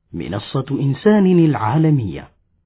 منصة إنسان العالمية.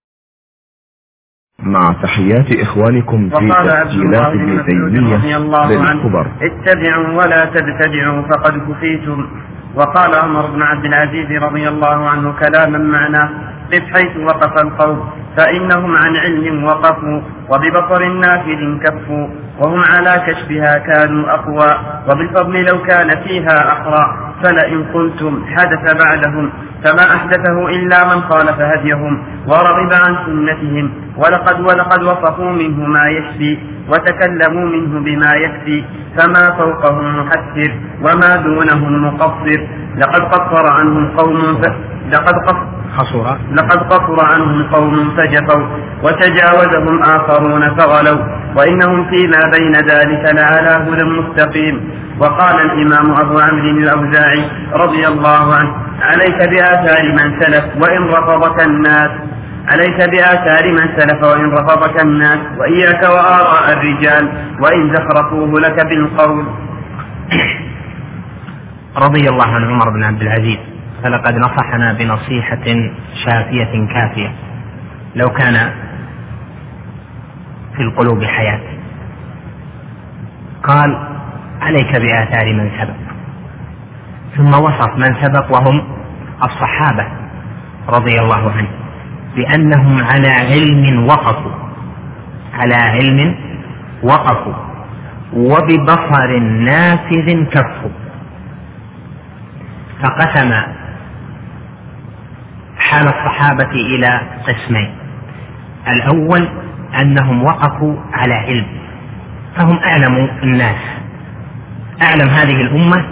مع تحيات إخوانكم في تسجيلات ابن تيمية رضي الله عنه: اتبعوا ولا تبتدعوا فقد كفيتم. وقال عمر بن عبد العزيز رضي الله عنه كلاما معناه: قف حيث وقف القوم فإنهم عن علم وقفوا وببصر نافذ كفوا وهم على كشفها كانوا أقوى وبالفضل لو كان فيها أحرى فلئن قلتم حدث بعدهم فما أحدثه إلا من خالف هديهم ورغب عن سنتهم ولقد وصفوا منه ما يشفي وتكلموا منه بما يكفي فما فوقهم محسر وما دونهم مقصر لقد قصر عنهم قوم فجفوا وتجاوزهم آخرون فغلوا وإنهم فيما بين ذلك لعلى هدى مستقيم. وقال الإمام أبو عمرو الأوزاعي رضي الله عنه: عليك بآثار من سلف وإن رفضك الناس وإياك وآراء الرجال وإن زخرفوه لك بالقول. رضي الله عن عمر بن عبد العزيز، فلقد نصحنا بنصيحة شافية كافية لو كان في القلوب حياة. قال: عليك بآثار من سبق، ثم وصف من سبق وهم الصحابة رضي الله عنه بأنهم على علم وقفوا وببصر نافذ كفوا. فقسم حال الصحابة إلى قسمين: الأول أنهم وقفوا على علم، فهم أعلم الناس، أعلم هذه الأمة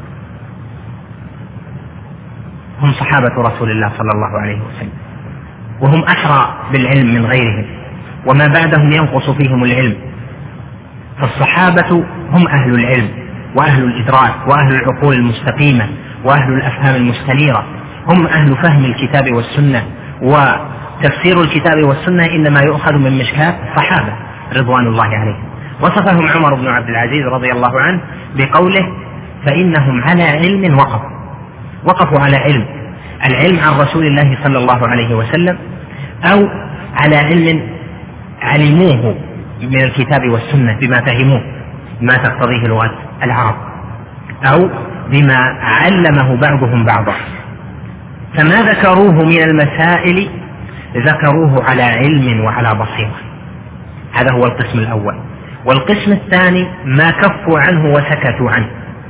هم صحابة رسول الله صلى الله عليه وسلم، وهم أحرى بالعلم من غيرهم، وما بعدهم ينقص فيهم العلم. فالصحابة هم أهل العلم وأهل الإدراك وأهل العقول المستقيمة وأهل الأفهام المستنيرة، هم أهل فهم الكتاب والسنة، وتفسير الكتاب والسنة إنما يؤخذ من مشكاة الصحابة رضوان الله عليهم. وصفهم عمر بن عبد العزيز رضي الله عنه بقوله: فإنهم على علم وقفوا على العلم عن رسول الله صلى الله عليه وسلم، أو على علم علموه من الكتاب والسنة بما فهموه ما تقتضيه لغة العرب، أو بما علمه بعضهم بعضا. فما ذكروه من المسائل ذكروه على علم وعلى بصيرة. هذا هو القسم الأول. والقسم الثاني ما كفوا عنه وسكتوا عنه.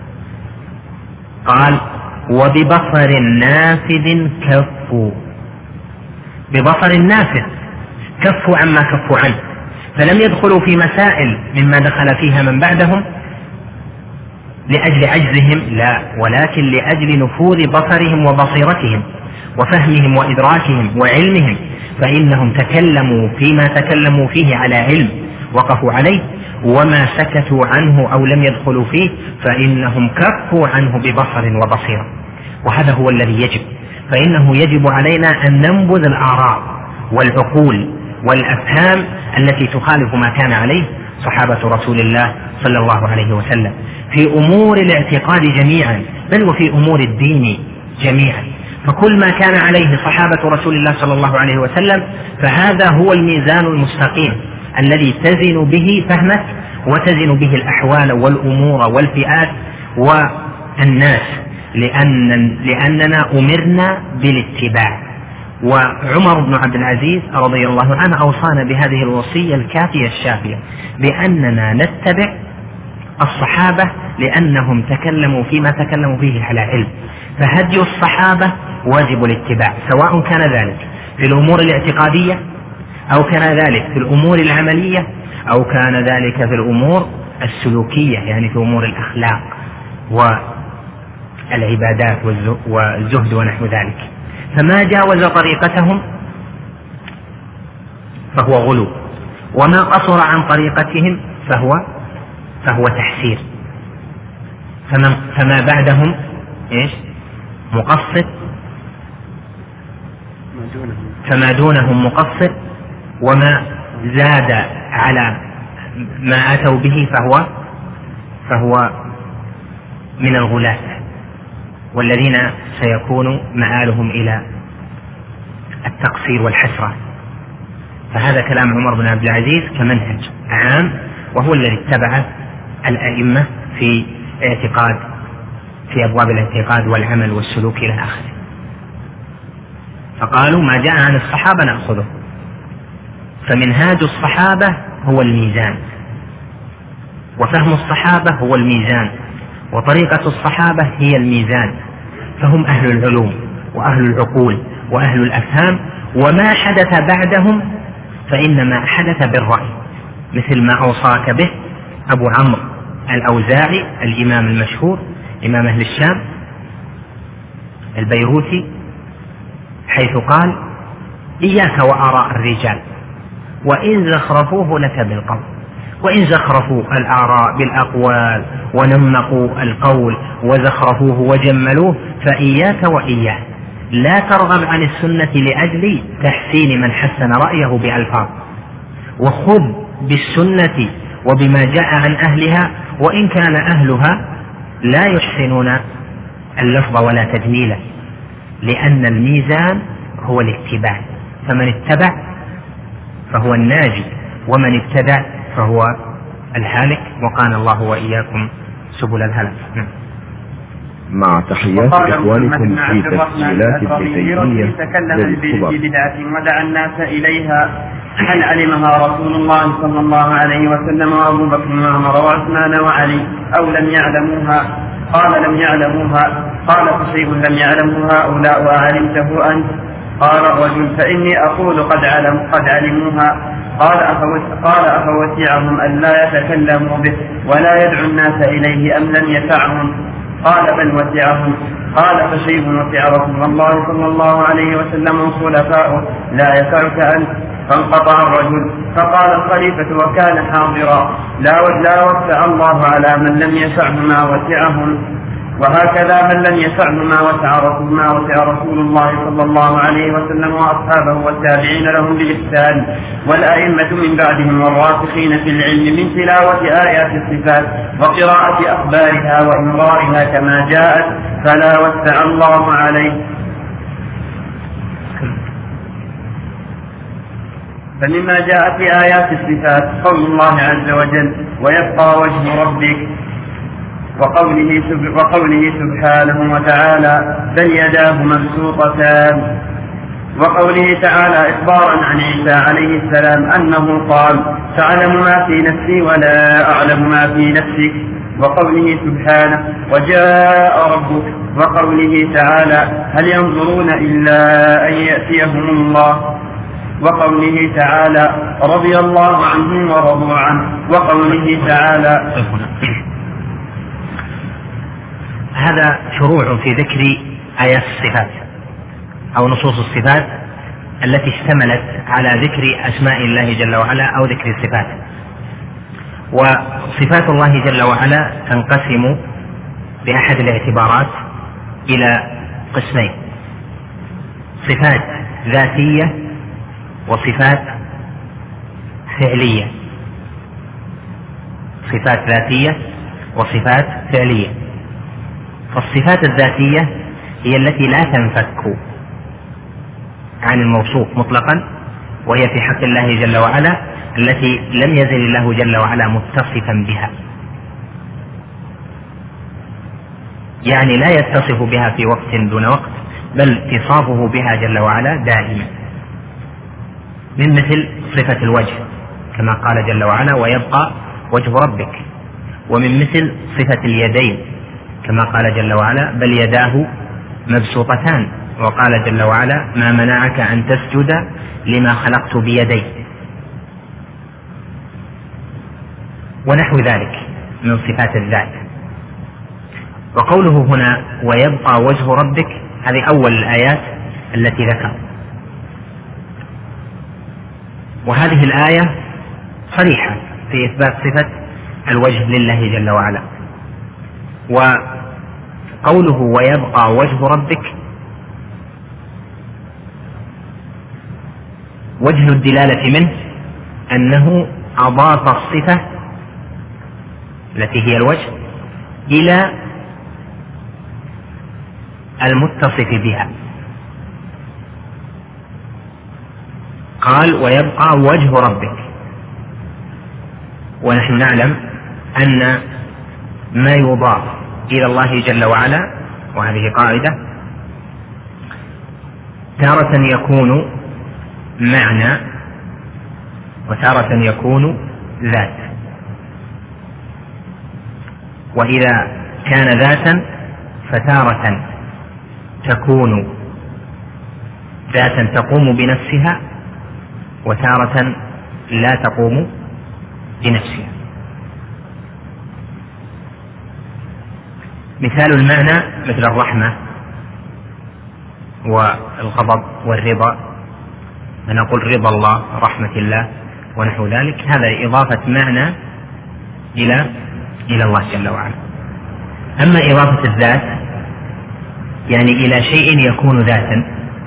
قال: وببصر نافذ كفوا. ببصر نافذ كفوا عما كفوا عنه، فلم يدخلوا في مسائل مما دخل فيها من بعدهم لأجل عجزهم، لا، ولكن لأجل نفوذ بصرهم وبصيرتهم وفهمهم وإدراكهم وعلمهم، فإنهم تكلموا فيما تكلموا فيه على علم وقفوا عليه، وما سكتوا عنه أو لم يدخلوا فيه فإنهم كفوا عنه ببصر وبصيرة. وهذا هو الذي يجب، فإنه يجب علينا أن ننبذ الآراء والعقول والأفهام التي تخالف ما كان عليه صحابة رسول الله صلى الله عليه وسلم في أمور الاعتقاد جميعا، بل وفي أمور الدين جميعا. فكل ما كان عليه صحابة رسول الله صلى الله عليه وسلم فهذا هو الميزان المستقيم الذي تزن به فهمك وتزن به الأحوال والأمور والفئات والناس، لأننا أمرنا بالاتباع. وعمر بن عبد العزيز رضي الله عنه أوصانا بهذه الوصية الكافية الشافية بأننا نتبع الصحابة لأنهم تكلموا فيما تكلموا فيه على علم، فهدي الصحابة واجب الاتباع، سواء كان ذلك في الأمور الاعتقادية أو كان ذلك في الأمور العملية أو كان ذلك في الأمور السلوكية، يعني في أمور الأخلاق والعبادات والزهد ونحو ذلك. فما جاوز طريقتهم فهو غلو، وما قصر عن طريقتهم فهو تحسير. فما بعدهم مقصر، فما دونهم مقصر، وما زاد على ما أتوا به فهو من الغلاة، والذين سيكون مآلهم إلى التقصير والحسرة. فهذا كلام عمر بن عبد العزيز كمنهج عام، وهو الذي اتبعه الأئمة في أبواب الاعتقاد والعمل والسلوك إلى آخره. فقالوا ما جاء عن الصحابة نأخذه، فمنهاج الصحابة هو الميزان، وفهم الصحابة هو الميزان، وطريقة الصحابة هي الميزان، فهم أهل العلوم وأهل العقول وأهل الأفهام، وما حدث بعدهم فإنما حدث بالرأي، مثل ما أوصاك به أبو عمرو الأوزاعي الإمام المشهور إمام أهل الشام البيروتي، حيث قال إياك وآراء الرجال وإن زخرفوه لك بالقول، وإن زخرفوا الآراء بالأقوال ونمقوا القول وزخرفوه وجملوه فإياك وإياه، لا ترغب عن السنة لأجل تحسين من حسن رأيه بألفاظ، وخذ بالسنة وبما جاء عن أهلها وإن كان أهلها لا يحسنون اللفظ ولا تجميله، لأن الميزان هو الاتباع، فمن اتبع فهو الناجي ومن ابتدع فهو الهالك، وقال الله وإياكم سبل الهلك. مع تحيات إخوانكم في تسجيلات ابن تيمية تكلم بدعة ودعا الناس إليها، هل علمها رسول الله صلى الله عليه وسلم وأبو بكر وعمر وعثمان وعلي أو لم يعلموها؟ قال لم يعلموها. قال فشيء لم يعلمه هؤلاء وعلمته أنت؟ قال الرجل فإني أقول قد علموها. قال أفوسعهم أن لا يتكلموا به ولا يدعو الناس إليه أم لم يسعهم؟ قال بل وسعهم. قال فشيء وسع رسول الله صلى الله عليه وسلم وخلفاؤه لا يسعك أنت؟ فانقطع الرجل. فقال الخليفة وكان حاضرا لا وسع الله على من لم يسعه ما وسعهم، وهكذا من لم يسعه ما وسع رسول الله صلى الله عليه وسلم وأصحابه والتابعين لهم بإحسان والأئمة من بعدهم والراسخين في العلم من تلاوة آيات الصفات وقراءة أخبارها وإمرارها كما جاءت، فلا وسع الله عليه. فمما جاء في آيات الصفات قول الله عز وجل ويبقى وجه ربك، وقوله سبحانه وتعالى بل يداه مبسوطتان، وقوله تعالى إخبارا عن عيسى عليه السلام أنه قال تعلم ما في نفسي ولا أعلم ما في نفسك، وقوله سبحانه وجاء ربك، وقوله تعالى هل ينظرون إلا أن يأتيهم الله، وقوله تعالى رضي الله عنهم ورضوا عنه، وقوله تعالى. هذا شروع في ذكر آيات الصفات أو نصوص الصفات التي اشتملت على ذكر أسماء الله جل وعلا أو ذكر الصفات. وصفات الله جل وعلا تنقسم بأحد الاعتبارات إلى قسمين: صفات ذاتية وصفات فعلية. صفات ذاتية وصفات فعلية. فالصفات الذاتية هي التي لا تنفك عن الموصوف مطلقا، وهي في حق الله جل وعلا التي لم يزل الله جل وعلا متصفا بها، يعني لا يتصف بها في وقت دون وقت، بل اتصافه بها جل وعلا دائما، من مثل صفة الوجه كما قال جل وعلا ويبقى وجه ربك، ومن مثل صفة اليدين كما قال جل وعلا بل يداه مبسوطتان، وقال جل وعلا ما منعك أن تسجد لما خلقت بيدي، ونحو ذلك من صفات الذات. وقوله هنا ويبقى وجه ربك هذه أول الآيات التي ذكر، وهذه الآية صريحة في إثبات صفة الوجه لله جل وعلا. وقوله ويبقى وجه ربك وجه الدلالة منه أنه أضاف الصفة التي هي الوجه إلى المتصف بها، قال ويبقى وجه ربك، ونحن نعلم أن ما يضاف إلى الله جل وعلا، وهذه قاعدة، تارة يكون معنى وتارة يكون ذات. وإذا كان ذاتا فتارة تكون ذاتا تقوم بنفسها، وتارة لا تقوم بنفسها. مثال المعنى مثل الرحمة والغضب والرضا، نقول رضا الله، رحمة الله ونحو ذلك، هذا إضافة معنى إلى الله جل وعلا. أما إضافة الذات يعني إلى شيء يكون ذاتا،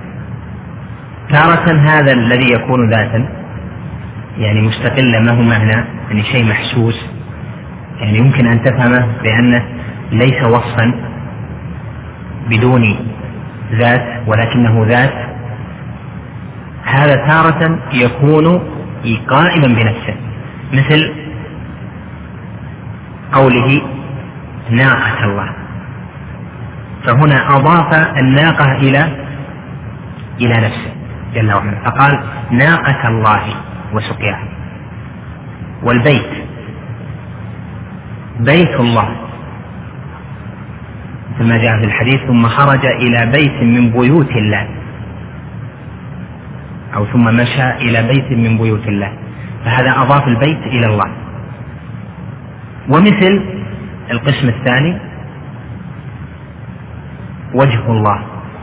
تارة هذا الذي يكون ذاتا يعني مستقلا، ما هو معنى يعني شيء محسوس، يعني يمكن أن تفهمه بأنه ليس وصفا بدون ذات ولكنه ذات، هذا تارة يكون قائما بنفسه، مثل قوله ناقة الله، فهنا أضاف الناقة إلى نفسه جل وعلا، فقال ناقة الله وسقياها. والبيت بيت الله كما جاء في الحديث ثم خرج إلى بيت من بيوت الله، أو ثم مشى إلى بيت من بيوت الله، فهذا أضاف البيت إلى الله. ومثل القسم الثاني وجه الله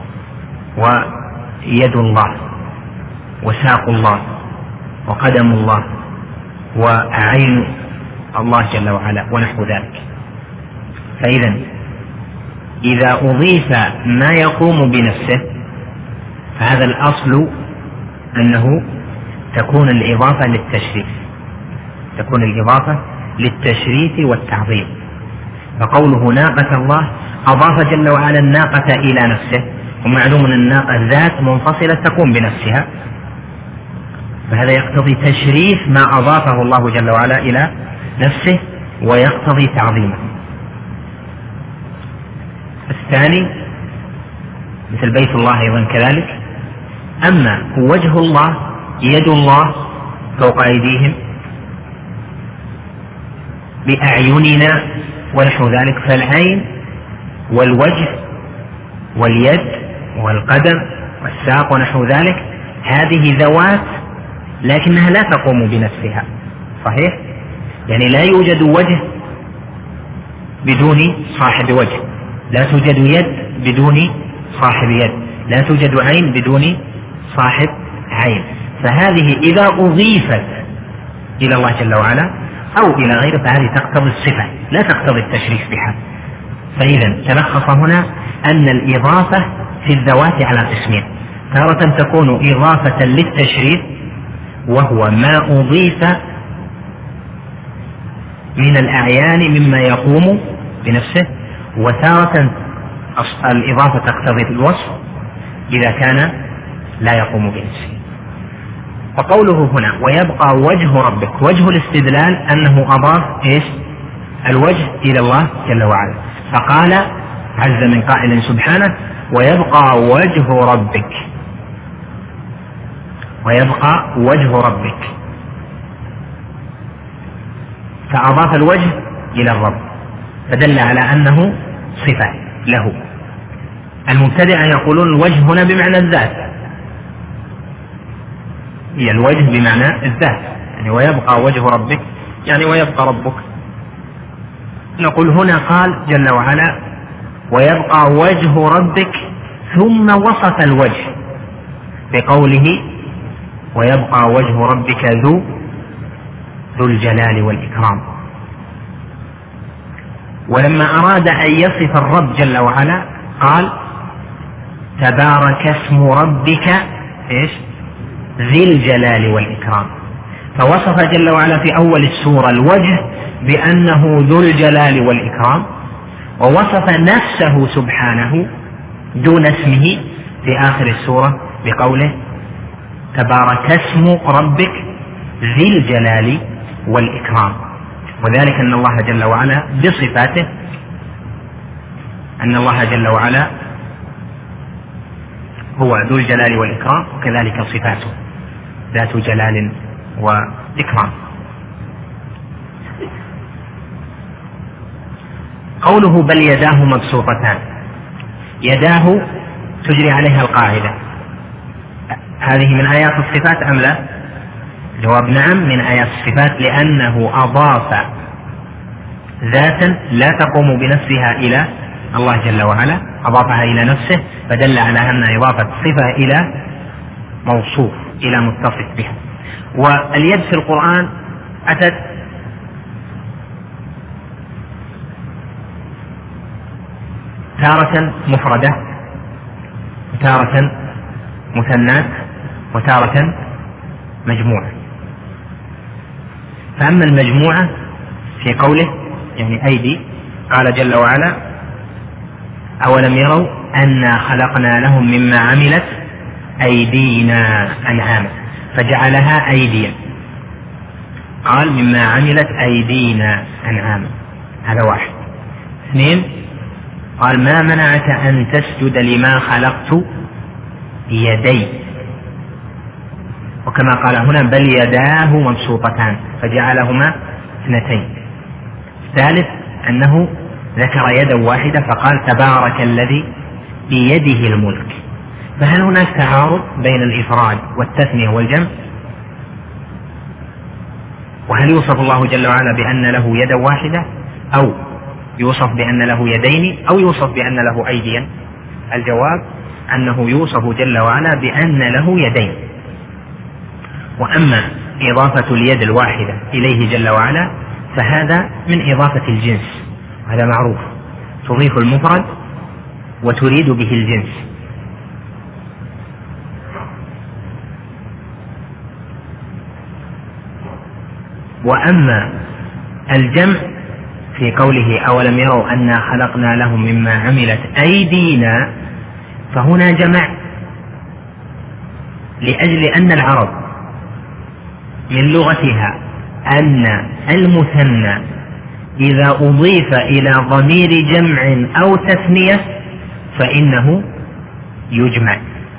ويد الله وساق الله وقدم الله وعين الله جل وعلا ونحو ذلك. فإذا إذا أضيف ما يقوم بنفسه فهذا الأصل أنه تكون الإضافة للتشريف، تكون الإضافة للتشريف والتعظيم. فقوله ناقة الله أضاف جل وعلا الناقة إلى نفسه، ومعلوم أن الناقة ذات منفصلة تقوم بنفسها، فهذا يقتضي تشريف ما أضافه الله جل وعلا إلى نفسه ويقتضي تعظيمه. الثاني مثل بيت الله أيضا كذلك. أما وجه الله يد الله فوق أيديهم بأعيننا ونحو ذلك، فالعين والوجه واليد والقدم والساق ونحو ذلك هذه ذوات لكنها لا تقوم بنفسها، صحيح؟ يعني لا يوجد وجه بدون صاحب وجه، لا توجد يد بدون صاحب يد، لا توجد عين بدون صاحب عين. فهذه إذا أضيفت إلى الله جل وعلا أو إلى غيره فهذه تقتضي الصفة لا تقتضي التشريف بها. فإذا تلخص هنا أن الإضافة في الذوات على قسمين، تارة تكون إضافة للتشريف وهو ما أضيف من الأعيان مما يقوم بنفسه، وتارة الإضافة تقتضي الوصف إذا كان لا يقوم بنفسه. وقوله هنا ويبقى وجه ربك، وجه الاستدلال أنه أضاف الوجه إلى الله جل وعلا، فقال عز من قائل سبحانه ويبقى وجه ربك، ويبقى وجه ربك، فأضاف الوجه إلى الرب فدل على أنه صفة له. المبتدع يقولون الوجه هنا بمعنى الذات، هي الوجه بمعنى الذات، يعني ويبقى وجه ربك يعني ويبقى ربك. نقول هنا قال جل وعلا ويبقى وجه ربك ثم وصف الوجه بقوله ويبقى وجه ربك ذو الجلال والإكرام. ولما أراد أن يصف الرب جل وعلا قال تبارك اسم ربك ذي الجلال والإكرام، فوصف جل وعلا في أول السورة الوجه بأنه ذو الجلال والإكرام، ووصف نفسه سبحانه دون اسمه في آخر السورة بقوله تبارك اسم ربك ذي الجلال والإكرام. وذلك أن الله جل وعلا بصفاته، أن الله جل وعلا هو ذو الجلال والإكرام، وكذلك صفاته ذات جلال وإكرام. قوله بل يداه مبسوطتان، يداه تجري عليها القاعدة، هذه من آيات الصفات أم لا؟ جواب نعم من آيات الصفات، لأنه أضاف ذاتا لا تقوم بنفسها إلى الله جل وعلا، أضافها إلى نفسه، فدل على أن إضافة صفة إلى موصوف إلى متصف بها. واليد في القرآن أتت تارة مفردة وتارة مثنات وتارة مجموعة. فأما المجموعة في قوله يعني أيدي، قال جل وعلا أولم يروا أنا خلقنا لهم مما عملت أيدينا أنعاما، فجعلها أيديا، قال مما عملت أيدينا أنعاما، هذا واحد. اثنين، قال ما منعك أن تسجد لما خلقت بيدي، وكما قال هنا بل يداه مبسوطتان فجعلهما اثنتين. ثالث أنه ذكر يدا واحدة فقال تبارك الذي بيده الملك. فهل هناك تعارض بين الإفراد والتثنية والجمع؟ وهل يوصف الله جل وعلا بأن له يدا واحدة، أو يوصف بأن له يدين، أو يوصف بأن له أيديا؟ الجواب أنه يوصف جل وعلا بأن له يدين. وأما إضافة اليد الواحدة إليه جل وعلا فهذا من إضافة الجنس، هذا معروف، تضيف المفرد وتريد به الجنس. وأما الجمع في قوله أولم يروا أنا خلقنا لهم مما عملت أيدينا، فهنا جمع لأجل أن العرب من لغتها أن المثنى إذا أضيف إلى ضمير جمع أو تثنية فإنه يجمع.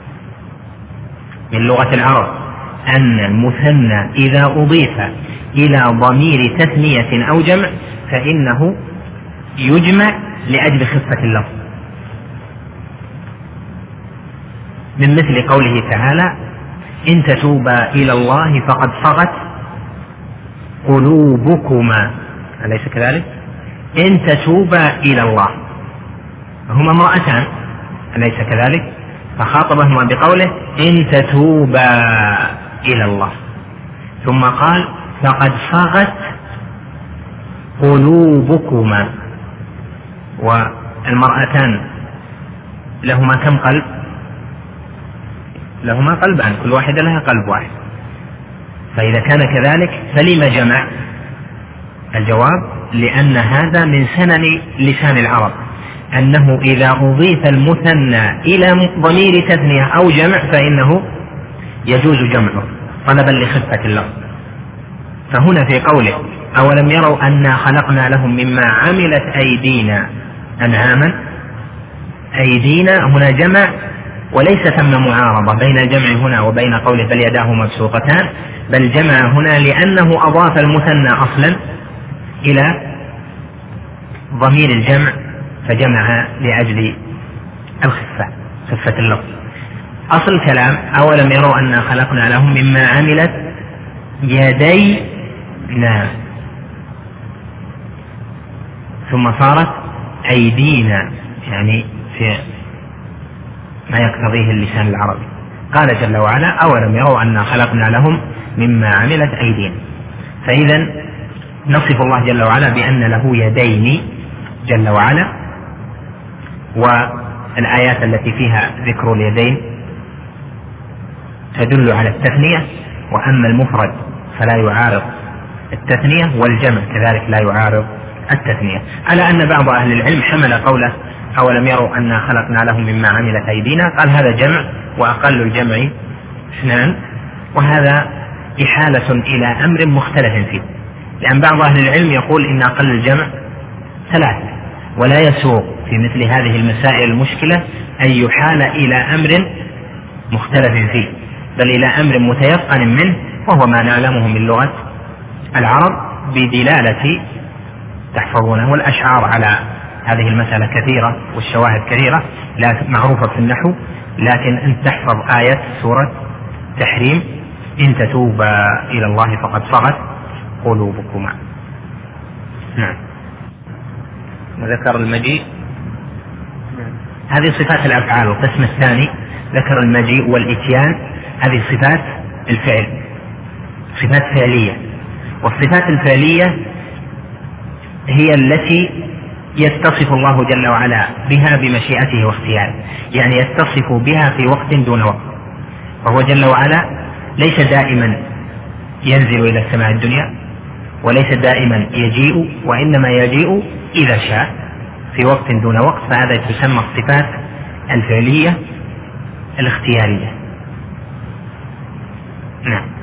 من لغة العرب أن المثنى إذا أضيف إلى ضمير تثنية أو جمع فإنه يجمع لأجل خفة اللفظ، من مثل قوله تعالى إن تتوبا إلى الله فقد صغت قلوبكما، أليس كذلك؟ إن تتوبا إلى الله، هما امرأتان أليس كذلك؟ فخاطبهما بقوله إن تتوبا إلى الله، ثم قال فقد صغت قلوبكما. والمرأتان لهما كم قلب؟ لهما قلبان، كل واحدة لها قلب واحد، فإذا كان كذلك فلما جمع؟ الجواب لأن هذا من سنن لسان العرب، أنه إذا أضيف المثنى إلى ضمير تثنية أو جمع فإنه يجوز جمعه طلبا لخفة اللفظ. فهنا في قوله أولم يروا أنا خلقنا لهم مما عملت أيدينا أنعاما، أيدينا هنا جمع، وليس ثم معارضة بين الجمع هنا وبين قوله بل يداه مبسوطتان، بل جمع هنا لأنه أضاف المثنى أصلا إلى ضمير الجمع فجمع لأجل الخفة، خفة اللفظ. أصل الكلام أولم يروا أنا خلقنا لهم مما عملت يدينا، ثم صارت أيدينا، يعني في ما يقتضيه اللسان العربي. قال جل وعلا أولم يروا أنا خلقنا لهم مما عملت أيدينا، فإذا نصف الله جل وعلا بأن له يدين جل وعلا، والآيات التي فيها ذكر اليدين تدل على التثنية، وأما المفرد فلا يعارض التثنية، والجمع كذلك لا يعارض التثنية، على أن بعض أهل العلم حمل قوله أولم يروا أنا خلقنا لهم مما عملت أيدينا، قال هذا جمع وأقل الجمع اثنان، وهذا إحالة إلى أمر مختلف فيه، لأن بعض أهل العلم يقول إن أقل الجمع 3، ولا يسوق في مثل هذه المسائل المشكلة أن يحال إلى أمر مختلف فيه، بل إلى أمر متيقن منه، وهو ما نعلمه من لغة العرب بدلالة تحفظونه. والأشعار على هذه المسألة كثيرة والشواهد كثيرة معروفة في النحو، لكن أن تحفظ آية سورة تحريم: إن تتوبا إلى الله فقد صغت قلوبكما. نعم. ذكر المجيء، هذه صفات الأفعال. القسم الثاني ذكر المجيء والإتيان، هذه صفات الفعل، صفات فعلية. والصفات الفعلية هي التي يتصف الله جل وعلا بها بمشيئته واختياره، يعني يتصف بها في وقت دون وقت. فهو جل وعلا ليس دائما ينزل إلى السماء الدنيا، وليس دائما يجيء، وإنما يجيء إذا شاء في وقت دون وقت، فهذا تسمى الصفات الفعلية الاختيارية. نعم.